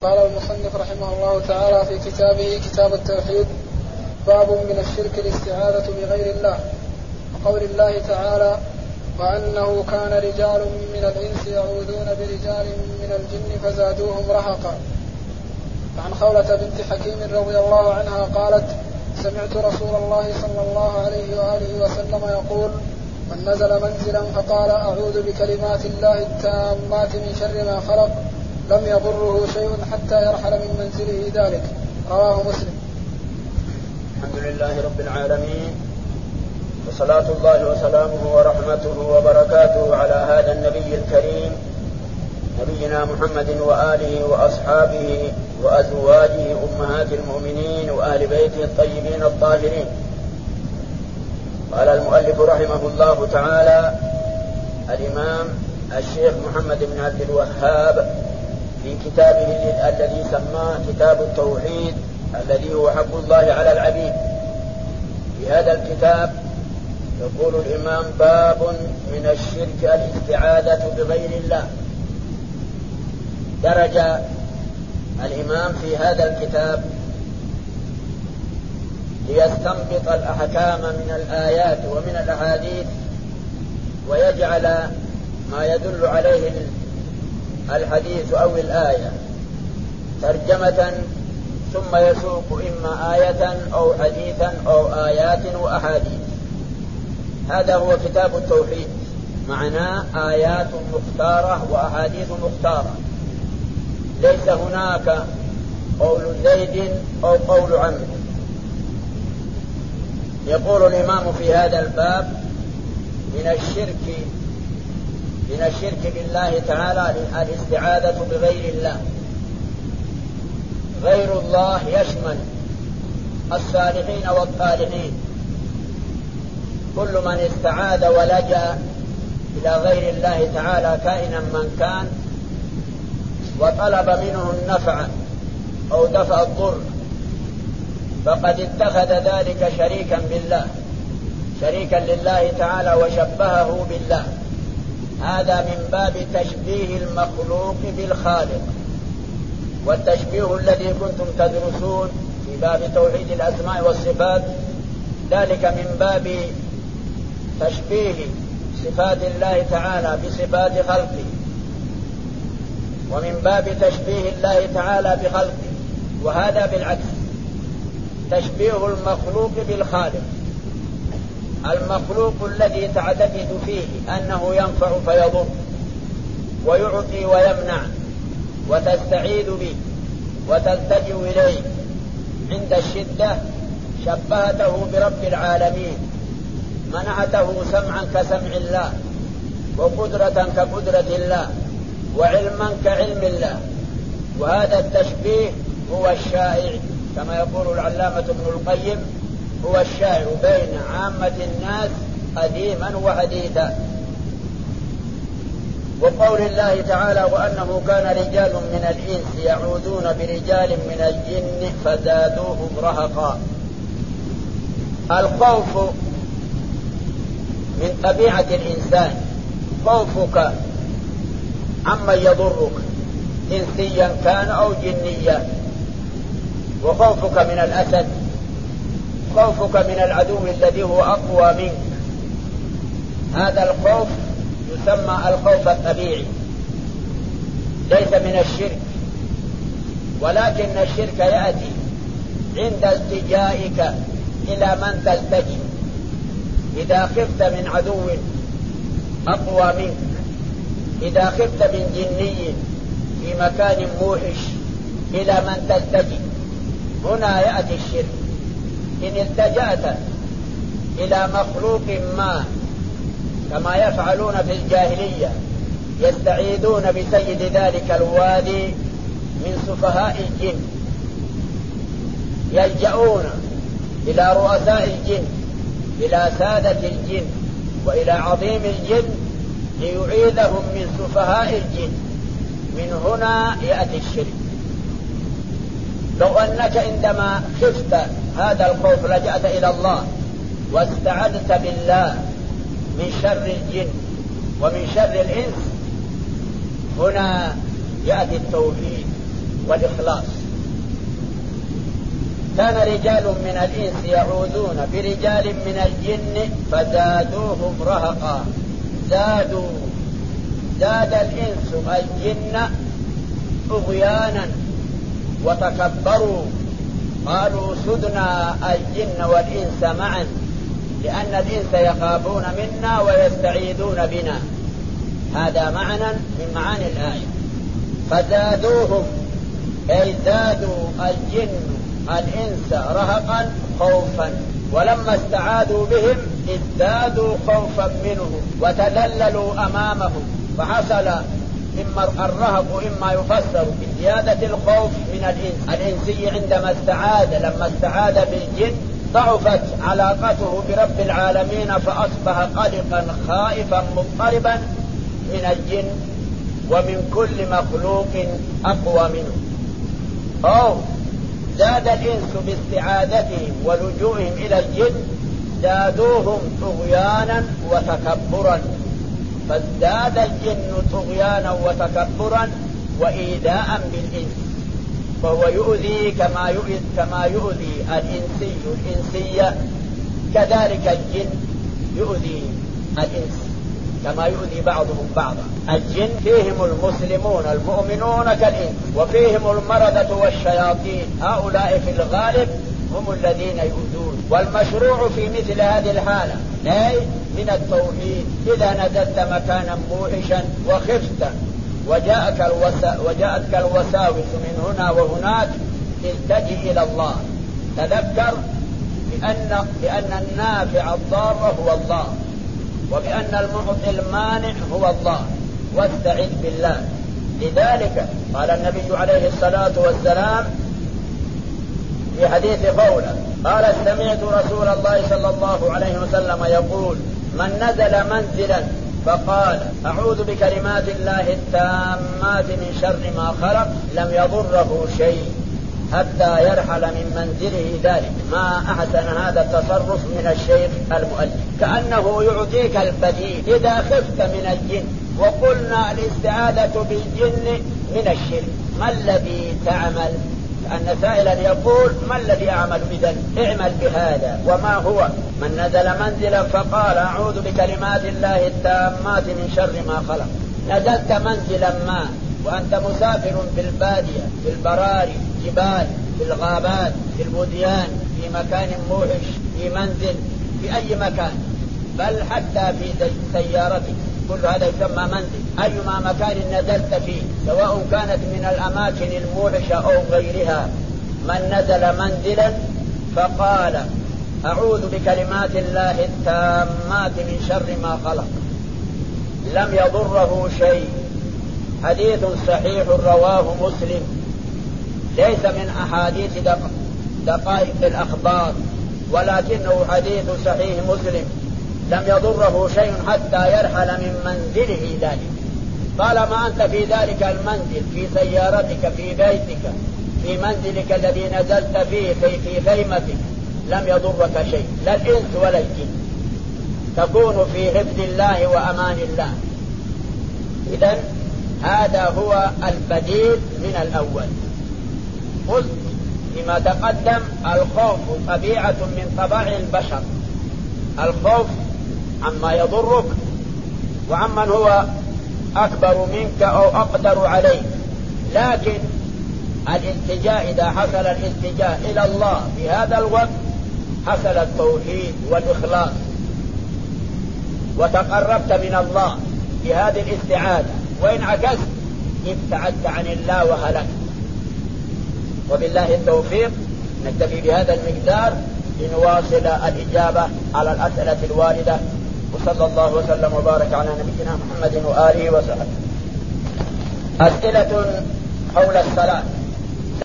قال المصنف رحمه الله تعالى في كتابه كتاب التوحيد: باب من الشرك الاستعاذة بغير الله. وقول الله تعالى: وأنه كان رجال من الإنس يعوذون برجال من الجن فزادوهم رهقا. عن خولة بنت حكيم رضي الله عنها قالت: سمعت رسول الله صلى الله عليه وآله وسلم يقول: من نزل منزلا فقال: أعوذ بكلمات الله التامات من شر ما خلق لم يضره شيء حتى يرحل من منزله ذلك. رواه مسلم. الحمد لله رب العالمين، وصلاة الله وسلامه ورحمته وبركاته على هذا النبي الكريم نبينا محمد وآله وأصحابه وأزواجه أمهات المؤمنين وأهل بيته الطيبين الطاهرين. قال المؤلف رحمه الله تعالى الإمام الشيخ محمد بن عبد الوهاب في كتابه الذي سماه كتاب التوحيد الذي هو حق الله على العبيد. في هذا الكتاب يقول الإمام: باب من الشرك الاستعاذة بغير الله. درج الإمام في هذا الكتاب ليستنبط الأحكام من الآيات ومن الأحاديث ويجعل ما يدل عليه الحديث أو الآية ترجمة، ثم يسوق إما آية أو حديثا أو آيات وأحاديث. هذا هو كتاب التوحيد، معناه آيات مختارة وأحاديث مختارة، ليس هناك قول زيد أو قول عمرو. يقول الإمام في هذا الباب: من الشرك بالله تعالى الاستعاذة بغير الله. غير الله يشمل الصالحين والطالحين. كل من استعاذ ولجأ إلى غير الله تعالى كائنا من كان وطلب منه النفع أو دفع الضر فقد اتخذ ذلك شريكا بالله، شريكا لله تعالى وشبهه بالله. هذا من باب تشبيه المخلوق بالخالق، والتشبيه الذي كنتم تدرسون في باب توحيد الأسماء والصفات ذلك من باب تشبيه صفات الله تعالى بصفات خلقه، ومن باب تشبيه الله تعالى بخلقه، وهذا بالعكس، تشبيه المخلوق بالخالق. المخلوق الذي تعتقد فيه أنه ينفع فيضر ويعطي ويمنع وتستعيذ به وتلتجئ إليه عند الشدة، شبهته برب العالمين، منعته سمعا كسمع الله، وقدرة كقدرة الله، وعلما كعلم الله. وهذا التشبيه هو الشائع، كما يقول العلامة ابن القيم: هو الشائع بين عامة الناس قديما وحديثا. وقول الله تعالى: وأنه كان رجال من الإنس يعوذون برجال من الجن فزادوهم رهقا. الخوف من طبيعة الإنسان، خوفك عمن يضرك إنسيا كان أو جنيا، وخوفك من الأسد، خوفك من العدو الذي هو أقوى منك. هذا الخوف يسمى الخوف الطبيعي، ليس من الشرك، ولكن الشرك يأتي عند التجائك إلى من تلتجئ. إذا خفت من عدو أقوى منك، إذا خفت من جني في مكان موحش إلى من تلتجئ، هنا يأتي الشرك. إن التجأت إلى مخلوق ما كما يفعلون في الجاهلية، يستعيذون بسيد ذلك الوادي من سفهاء الجن، يلجؤون إلى رؤساء الجن، إلى سادة الجن، وإلى عظيم الجن ليعيذهم من سفهاء الجن. من هنا يأتي الشرك. لو أنك عندما خفت هذا الخوف لجأت إلى الله واستعذت بالله من شر الجن ومن شر الإنس، هنا يأتي التوحيد والإخلاص. كان رجال من الإنس يعوذون برجال من الجن فزادوهم رهقا. زاد الإنس الجن طغيانا وتكبروا. قالوا سدنا الجن والإنس معا لأن الإنس يخافون منا ويستعيذون بنا. هذا معنى من معاني الآية. فزادوهم أي زادوا الجن الإنس رهقا خوفا، ولما استعاذوا بهم ازدادوا خوفا منهم وتذللوا أمامهم. فحصل إما الرهق إما يفسر بزيادة الخوف من الإنسي عندما لما استعاذ بالجن ضعفت علاقته برب العالمين فأصبح قلقا خائفا مضطربا من الجن ومن كل مخلوق أقوى منه. أو زاد الإنس باستعاذتهم ولجوئهم إلى الجن زادوهم طغيانا وتكبرا. فازداد الجن طغيانا وتكبرا وإيذاء بالإنس، فهو يؤذي كما يؤذي الإنسي الإنسية، كذلك الجن يؤذي الإنس كما يؤذي بعضهم بعضا. الجن فيهم المسلمون المؤمنون كالإنس، وفيهم المردة والشياطين، هؤلاء في الغالب هم الذين يؤذون. والمشروع في مثل هذه الحالة أي من التوحيد إذا نزلت مكانا موحشا وخفت وجاءتك الوساوس من هنا وهناك التجئ إلى الله. تذكر بأن النافع الضار هو الله، وبأن المعطي المانع هو الله، واستعذ بالله. لذلك قال النبي عليه الصلاة والسلام في حديث قوله قال سمعت رسول الله صلى الله عليه وسلم يقول من نزل منزلا فقال أعوذ بكلمات الله التامات من شر ما خلق لم يضره شيء حتى يرحل من منزله ذلك. ما أحسن هذا التصرف من الشيخ المؤلف، كأنه يعطيك البديل إذا خفت من الجن. وقلنا الاستعاذة بالجن من الشرك. ما الذي تعمل؟ أن سائلا يقول ما الذي أعمل؟ إذن اعمل بهذا. وما هو؟ من نزل منزلا فقال أعوذ بكلمات الله التامات من شر ما خلق. نزلت منزلا ما وأنت مسافر في البادية، في البراري، جبال، في الغابات، في الوديان، في مكان موحش، في منزل، في أي مكان، بل حتى في سيارتك، كل هذا يسمى منزل. أيما مكان نزلت فيه سواء كانت من الأماكن الموحشة أو غيرها، من نزل منزلا فقال أعوذ بكلمات الله التامات من شر ما خلق لم يضره شيء. حديث صحيح رواه مسلم، ليس من أحاديث دقائق الأخبار، ولكنه حديث صحيح مسلم. لم يضره شيء حتى يرحل من منزله ذلك. طالما أنت في ذلك المنزل، في سيارتك، في بيتك، في منزلك الذي نزلت فيه، في خيمتك، لم يضرك شيء، لا الإنس ولا الجن، تكون في حفظ الله وأمان الله. إذن هذا هو البديل من الأول. قلت فيما تقدم الخوف طبيعة من طباع البشر، الخوف عما يضرك وعمن هو أكبر منك أو أقدر عليك. لكن الالتجاء إذا حصل الالتجاء إلى الله في هذا الوقت حصل التوحيد والإخلاص، وتقربت من الله بهذه الاستعاذة. وإن عكست ابتعدت عن الله وهلكت. وبالله التوفيق. نكتفي بهذا المقدار لنواصل الإجابة على الأسئلة الواردة. وصلى الله وسلم وبارك على نبينا محمد وآله وصحبه. أسئلة حول الصلاة.